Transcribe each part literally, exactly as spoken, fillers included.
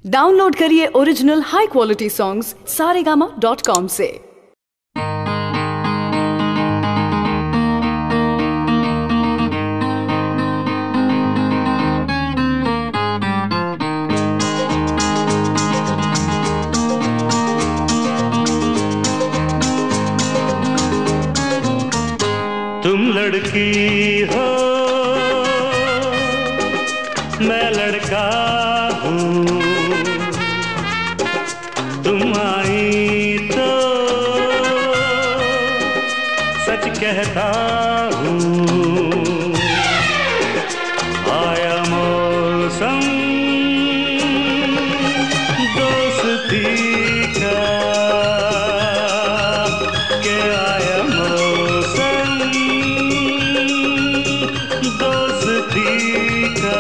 Download करिए original high quality songs Saregama dot com से। तुम लड़की हो मैं लड़का हूँ, तुम आई तो सच कहता हूँ। आया मौसम दोस्ती का, के आया मौसम दोस्ती का।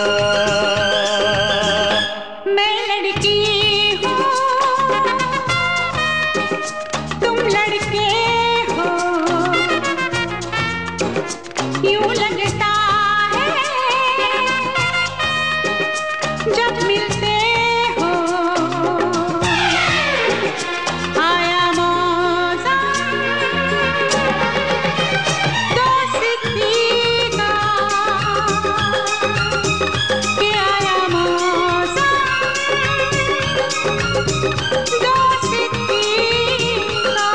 मैं लड़की हूँ तुम लड़के हो, यूं लगता है जब मिलते हो। आया मौसम दोस्ती का, के आया मौसम दोस्ती का।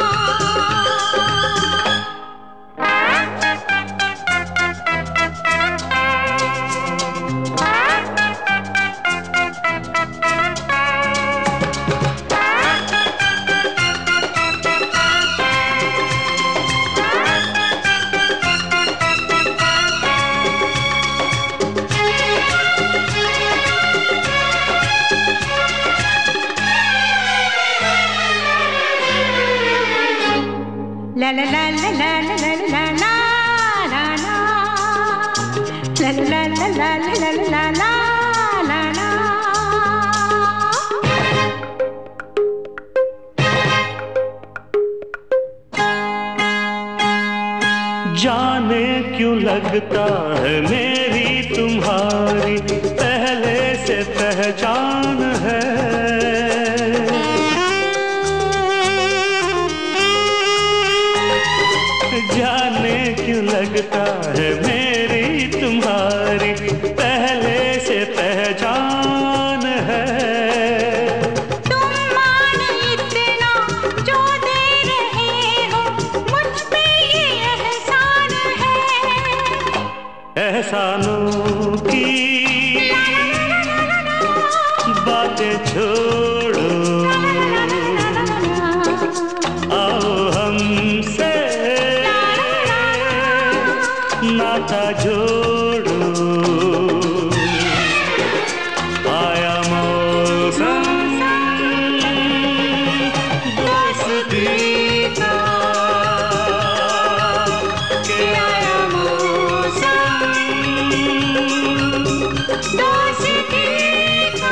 La la la la la la la la la la la la la la la la la la la la। जाने क्यों लगता है मेरी तुम्हारी पहले से पहचान है। जाने क्यों लगता है मेरी तुम्हारी पहले से पहचान है। तुम मान इतना जो दे रहे हो, मुझ पे ये एहसान है। एहसानों की बातें छोड़ो, आओ हमसे नाता जोड़ो। आया मौसम दोस्ती का, के आया मौसम दोस्ती का।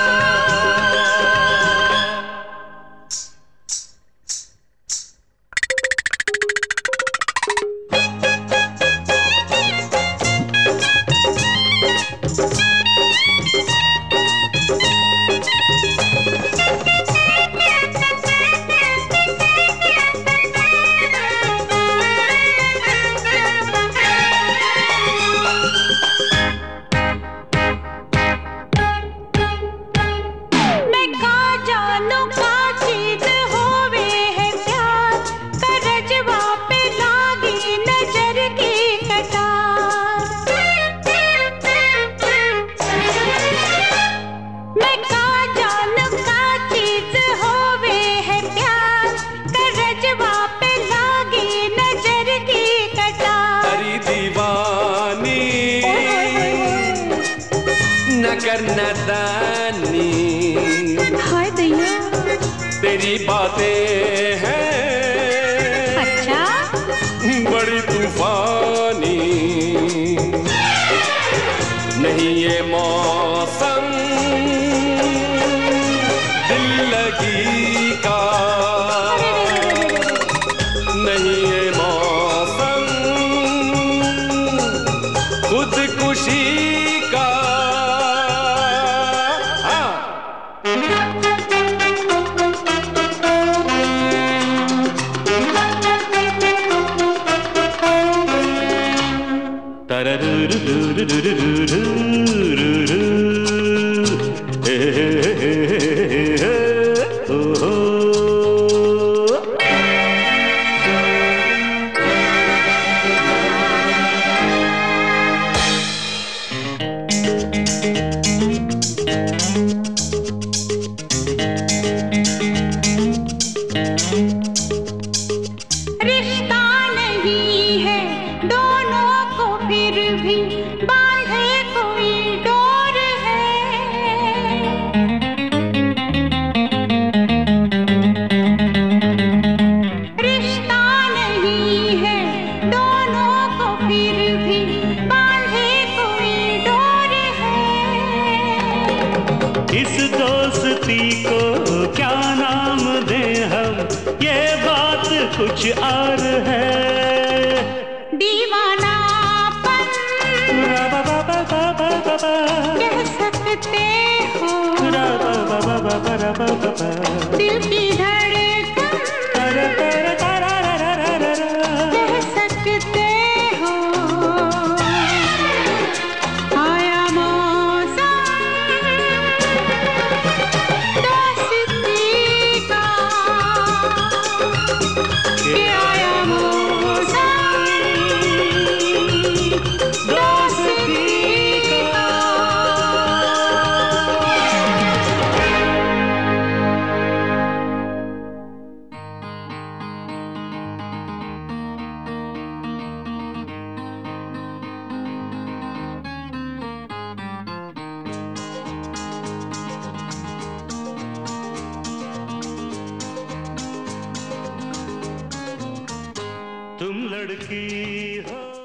नदानी हाय दैया तेरी बातें हैं अच्छा बड़ी तूफानी। नहीं ये मौसम दिल लगी का, नहीं ये मौसम खुदकुशी का। ओ हो रिश्ता नहीं है दोनों को फिर भी बांधे कोई डोर है। रिश्ता नहीं है दोनों को फिर भी बांधे कोई डोर है। इस दोस्ती को क्या नाम दें हम, ये बात कुछ और है। दीवानापन कह सकते हो, दिल की धड़कन कह सकते हो। आया मौसम दोस्ती का, कि आया मौसम दोस्ती का। तुम लड़की हो